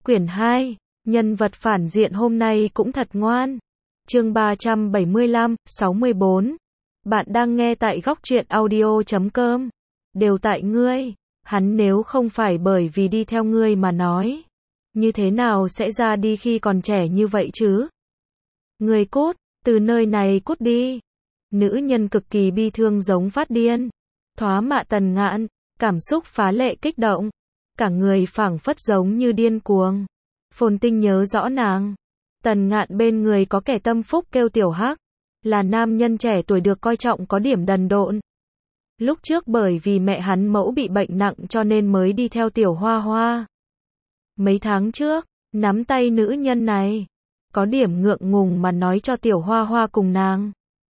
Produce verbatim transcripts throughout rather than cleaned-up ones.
Quyển hai, nhân vật phản diện hôm nay cũng thật ngoan. Chương ba trăm bảy mươi lăm, sáu mươi bốn. Bạn đang nghe tại góc truyện audio chấm com. Đều tại ngươi, hắn nếu không phải bởi vì đi theo ngươi mà nói, như thế nào sẽ ra đi khi còn trẻ như vậy chứ? Ngươi cút, từ nơi này cút đi. Nữ nhân cực kỳ bi thương giống phát điên. Thoá mạ Tần Ngạn, cảm xúc phá lệ kích động. Cả người phảng phất giống như điên cuồng. Phồn Tinh nhớ rõ nàng. Tần Ngạn bên người có kẻ tâm phúc kêu Tiểu Hắc, là nam nhân trẻ tuổi được coi trọng có điểm đần độn. Lúc trước bởi vì mẹ hắn mẫu bị bệnh nặng cho nên mới đi theo Tiểu Hoa Hoa. Mấy tháng trước, nắm tay nữ nhân này, có điểm ngượng ngùng mà nói cho Tiểu Hoa Hoa cùng nàng.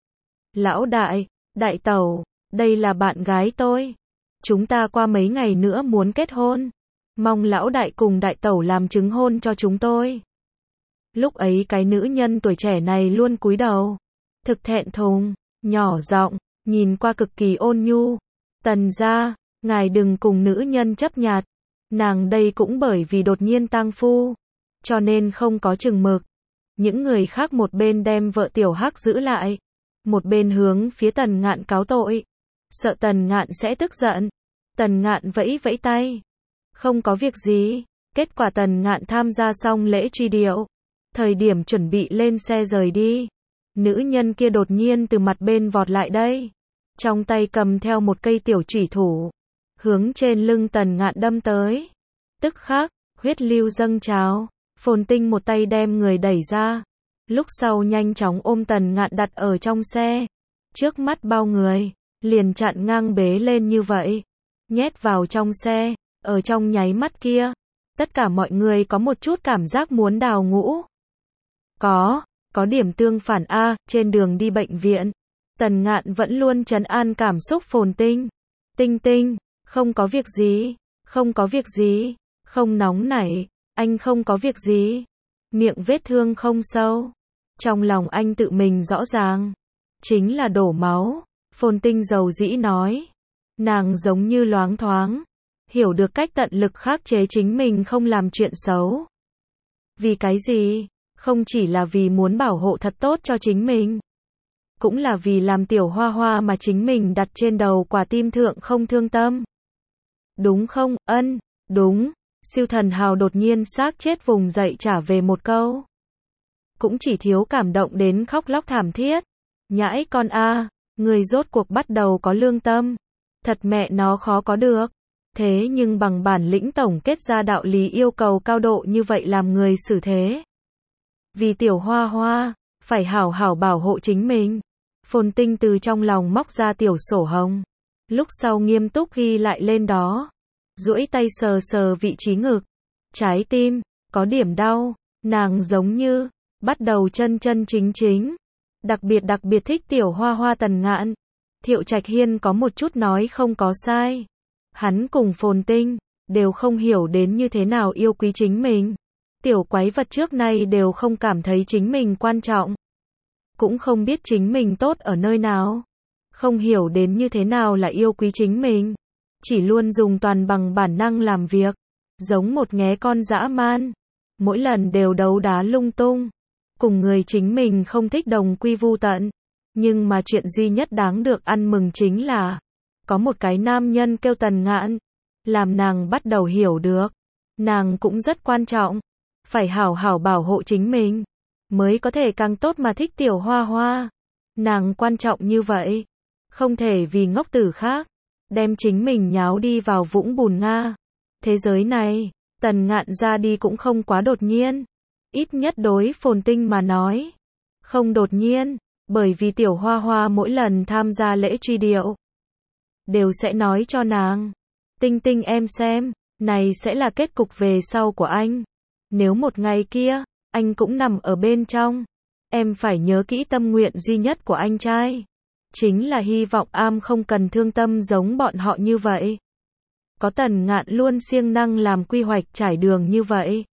Lão đại, đại tẩu, đây là bạn gái tôi. Chúng ta qua mấy ngày nữa muốn kết hôn. Mong lão đại cùng đại tẩu làm chứng hôn cho chúng tôi. Lúc ấy cái nữ nhân tuổi trẻ này luôn cúi đầu. Thực thẹn thùng, nhỏ giọng, nhìn qua cực kỳ ôn nhu. Tần gia, ngài đừng cùng nữ nhân chấp nhặt. Nàng đây cũng bởi vì đột nhiên tang phu, cho nên không có chừng mực. Những người khác một bên đem vợ Tiểu Hắc giữ lại, một bên hướng phía Tần Ngạn cáo tội. Sợ Tần Ngạn sẽ tức giận. Tần Ngạn vẫy vẫy tay. Không có việc gì. Kết quả Tần Ngạn tham gia xong lễ truy điệu. Thời điểm chuẩn bị lên xe rời đi, nữ nhân kia đột nhiên từ mặt bên vọt lại đây. Trong tay cầm theo một cây tiểu chủy thủ, hướng trên lưng Tần Ngạn đâm tới. Tức khắc, huyết lưu dâng trào. Phồn Tinh một tay đem người đẩy ra. Lúc sau nhanh chóng ôm Tần Ngạn đặt ở trong xe. Trước mắt bao người, liền chặn ngang bế lên như vậy. Nhét vào trong xe, ở trong nháy mắt kia. Tất cả mọi người có một chút cảm giác muốn đào ngũ. Có, có điểm tương phản a, trên đường đi bệnh viện. Tần Ngạn vẫn luôn trấn an cảm xúc Phồn Tinh. Tinh Tinh, không có việc gì, không có việc gì, không nóng nảy, anh không có việc gì. Miệng vết thương không sâu. Trong lòng anh tự mình rõ ràng, chính là đổ máu. Phồn Tinh dầu dĩ nói. Nàng giống như loáng thoáng, hiểu được cách tận lực khắc chế chính mình không làm chuyện xấu. Vì cái gì? Không chỉ là vì muốn bảo hộ thật tốt cho chính mình, cũng là vì làm Tiểu Hoa Hoa mà chính mình đặt trên đầu quả tim thượng không thương tâm. Đúng không? Ân, đúng. Siêu thần hào đột nhiên xác chết vùng dậy trả về một câu. Cũng chỉ thiếu cảm động đến khóc lóc thảm thiết. Nhãi con a, người rốt cuộc bắt đầu có lương tâm. Thật mẹ nó khó có được. Thế nhưng bằng bản lĩnh tổng kết ra đạo lý yêu cầu cao độ như vậy làm người xử thế. Vì Tiểu Hoa Hoa, phải hảo hảo bảo hộ chính mình. Phồn Tinh từ trong lòng móc ra tiểu sổ hồng. Lúc sau nghiêm túc ghi lại lên đó. Duỗi tay sờ sờ vị trí ngực. Trái tim, có điểm đau. Nàng giống như, bắt đầu chân chân chính chính. Đặc biệt đặc biệt thích Tiểu Hoa Hoa Tần Ngạn. Thiệu Trạch Hiên có một chút nói không có sai. Hắn cùng Phồn Tinh, đều không hiểu đến như thế nào yêu quý chính mình. Tiểu quái vật trước nay đều không cảm thấy chính mình quan trọng. Cũng không biết chính mình tốt ở nơi nào. Không hiểu đến như thế nào là yêu quý chính mình. Chỉ luôn dùng toàn bằng bản năng làm việc. Giống một nghé con dã man. Mỗi lần đều đấu đá lung tung. Cùng người chính mình không thích đồng quy vu tận. Nhưng mà chuyện duy nhất đáng được ăn mừng chính là có một cái nam nhân kêu Tần Ngạn. Làm nàng bắt đầu hiểu được. Nàng cũng rất quan trọng. Phải hảo hảo bảo hộ chính mình. Mới có thể càng tốt mà thích Tiểu Hoa Hoa. Nàng quan trọng như vậy. Không thể vì ngốc tử khác. Đem chính mình nháo đi vào vũng bùn Nga. Thế giới này, Tần Ngạn ra đi cũng không quá đột nhiên. Ít nhất đối Phồn Tinh mà nói. Không đột nhiên. Bởi vì Tiểu Hoa Hoa mỗi lần tham gia lễ truy điệu, đều sẽ nói cho nàng. Tinh Tinh em xem, này sẽ là kết cục về sau của anh. Nếu một ngày kia, anh cũng nằm ở bên trong, em phải nhớ kỹ tâm nguyện duy nhất của anh trai. Chính là hy vọng am không cần thương tâm giống bọn họ như vậy. Có Tần Ngạn luôn siêng năng làm quy hoạch trải đường như vậy.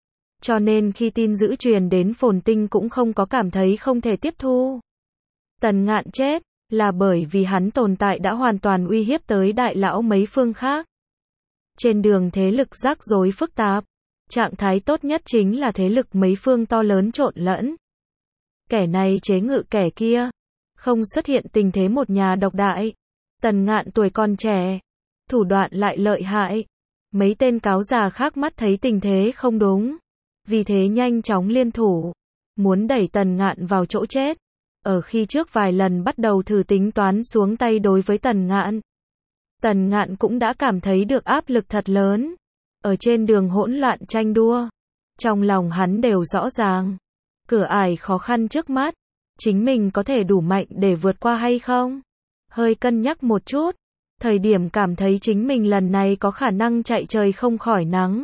Cho nên khi tin dữ truyền đến Phồn Tinh cũng không có cảm thấy không thể tiếp thu. Tần Ngạn chết, là bởi vì hắn tồn tại đã hoàn toàn uy hiếp tới đại lão mấy phương khác. Trên đường thế lực rắc rối phức tạp, Trạng thái tốt nhất chính là thế lực mấy phương to lớn trộn lẫn. Kẻ này chế ngự kẻ kia. Không xuất hiện tình thế một nhà độc đại. Tần Ngạn tuổi còn trẻ. Thủ đoạn lại lợi hại. Mấy tên cáo già khác mắt thấy tình thế không đúng. Vì thế nhanh chóng liên thủ. Muốn đẩy Tần Ngạn vào chỗ chết. Ở khi trước vài lần bắt đầu thử tính toán xuống tay đối với Tần Ngạn. Tần Ngạn cũng đã cảm thấy được áp lực thật lớn. Ở trên đường hỗn loạn tranh đua. Trong lòng hắn đều rõ ràng. Cửa ải khó khăn trước mắt. Chính mình có thể đủ mạnh để vượt qua hay không? Hơi cân nhắc một chút. Thời điểm cảm thấy chính mình lần này có khả năng chạy trời không khỏi nắng.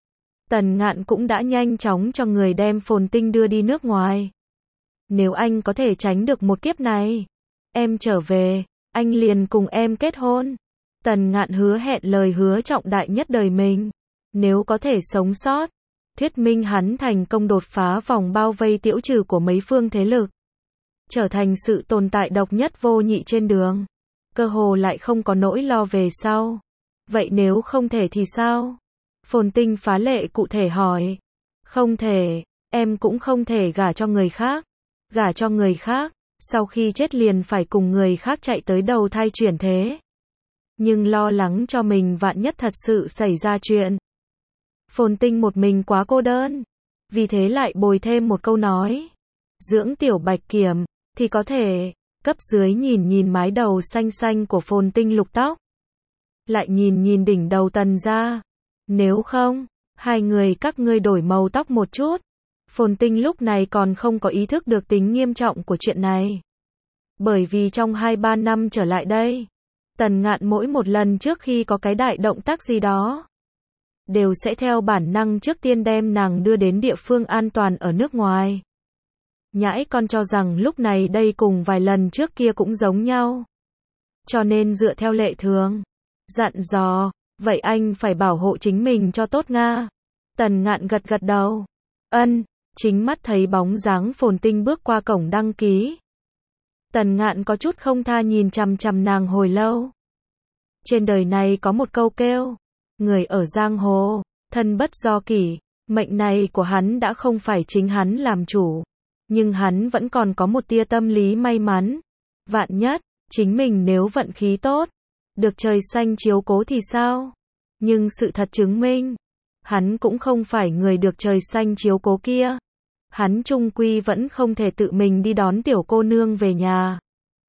Tần Ngạn cũng đã nhanh chóng cho người đem Phồn Tinh đưa đi nước ngoài. Nếu anh có thể tránh được một kiếp này, em trở về, anh liền cùng em kết hôn. Tần Ngạn hứa hẹn lời hứa trọng đại nhất đời mình. Nếu có thể sống sót, thuyết minh hắn thành công đột phá vòng bao vây tiễu trừ của mấy phương thế lực. Trở thành sự tồn tại độc nhất vô nhị trên đường. Cơ hồ lại không có nỗi lo về sau. Vậy nếu không thể thì sao? Phồn Tinh phá lệ cụ thể hỏi. Không thể, em cũng không thể gả cho người khác. Gả cho người khác, sau khi chết liền phải cùng người khác chạy tới đầu thai chuyển thế. Nhưng lo lắng cho mình vạn nhất thật sự xảy ra chuyện. Phồn Tinh một mình quá cô đơn. Vì thế lại bồi thêm một câu nói. Dưỡng tiểu bạch kiểm, thì có thể. Cấp dưới nhìn nhìn mái đầu xanh xanh của Phồn Tinh lục tóc. Lại nhìn nhìn đỉnh đầu Tần gia. Nếu không, hai người các ngươi đổi màu tóc một chút. Phồn Tinh lúc này còn không có ý thức được tính nghiêm trọng của chuyện này. Bởi vì trong hai ba năm trở lại đây, Tần Ngạn mỗi một lần trước khi có cái đại động tác gì đó, đều sẽ theo bản năng trước tiên đem nàng đưa đến địa phương an toàn ở nước ngoài. Nhãi con cho rằng lúc này đây cùng vài lần trước kia cũng giống nhau. Cho nên dựa theo lệ thường, dặn dò, vậy anh phải bảo hộ chính mình cho tốt nga. Tần Ngạn gật gật đầu. Ân, chính mắt thấy bóng dáng Phồn Tinh bước qua cổng đăng ký. Tần Ngạn có chút không tha nhìn chằm chằm nàng hồi lâu. Trên đời này có một câu kêu, người ở giang hồ, thân bất do kỷ, mệnh này của hắn đã không phải chính hắn làm chủ. Nhưng hắn vẫn còn có một tia tâm lý may mắn. Vạn nhất, chính mình nếu vận khí tốt, được trời xanh chiếu cố thì sao? Nhưng sự thật chứng minh, hắn cũng không phải người được trời xanh chiếu cố kia. Hắn chung quy vẫn không thể tự mình đi đón tiểu cô nương về nhà.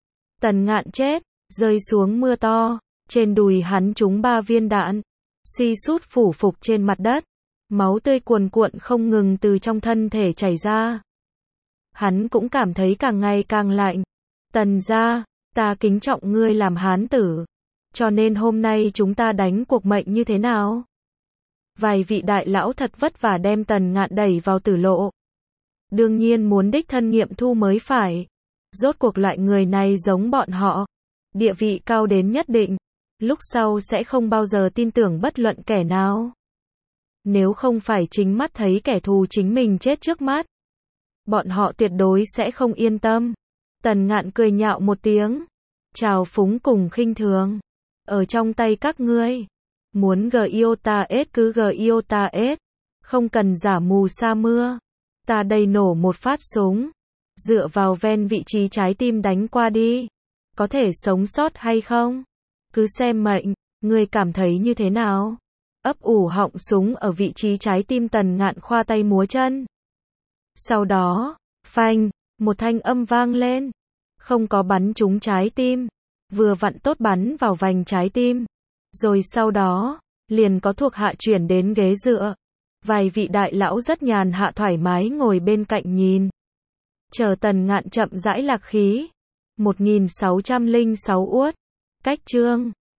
Tần Ngạn chết, rơi xuống mưa to, trên đùi hắn trúng ba viên đạn, suy sút phủ phục trên mặt đất, máu tươi cuồn cuộn không ngừng từ trong thân thể chảy ra. Hắn cũng cảm thấy càng ngày càng lạnh. Tần gia, ta kính trọng ngươi làm hán tử, cho nên hôm nay chúng ta đánh cuộc mệnh như thế nào? Vài vị đại lão thật vất vả đem Tần Ngạn đẩy vào tử lộ. Đương nhiên muốn đích thân nghiệm thu mới phải. Rốt cuộc loại người này giống bọn họ, địa vị cao đến nhất định, lúc sau sẽ không bao giờ tin tưởng bất luận kẻ nào. Nếu không phải chính mắt thấy kẻ thù chính mình chết trước mắt, bọn họ tuyệt đối sẽ không yên tâm. Tần Ngạn cười nhạo một tiếng, trào phúng cùng khinh thường. Ở trong tay các ngươi, muốn Giota S cứ Giota S, không cần giả mù sa mưa. Ta đây nổ một phát súng, dựa vào ven vị trí trái tim đánh qua đi, có thể sống sót hay không? Cứ xem mệnh, ngươi cảm thấy như thế nào? Ấp ủ họng súng ở vị trí trái tim Tần Ngạn khoa tay múa chân. Sau đó, phanh, một thanh âm vang lên, không có bắn trúng trái tim, vừa vặn tốt bắn vào vành trái tim. Rồi sau đó, liền có thuộc hạ chuyển đến ghế dựa. Vài vị đại lão rất nhàn hạ thoải mái ngồi bên cạnh nhìn. Chờ Tần Ngạn chậm rãi lạc khí. một nghìn sáu trăm lẻ sáu uất. Cách chương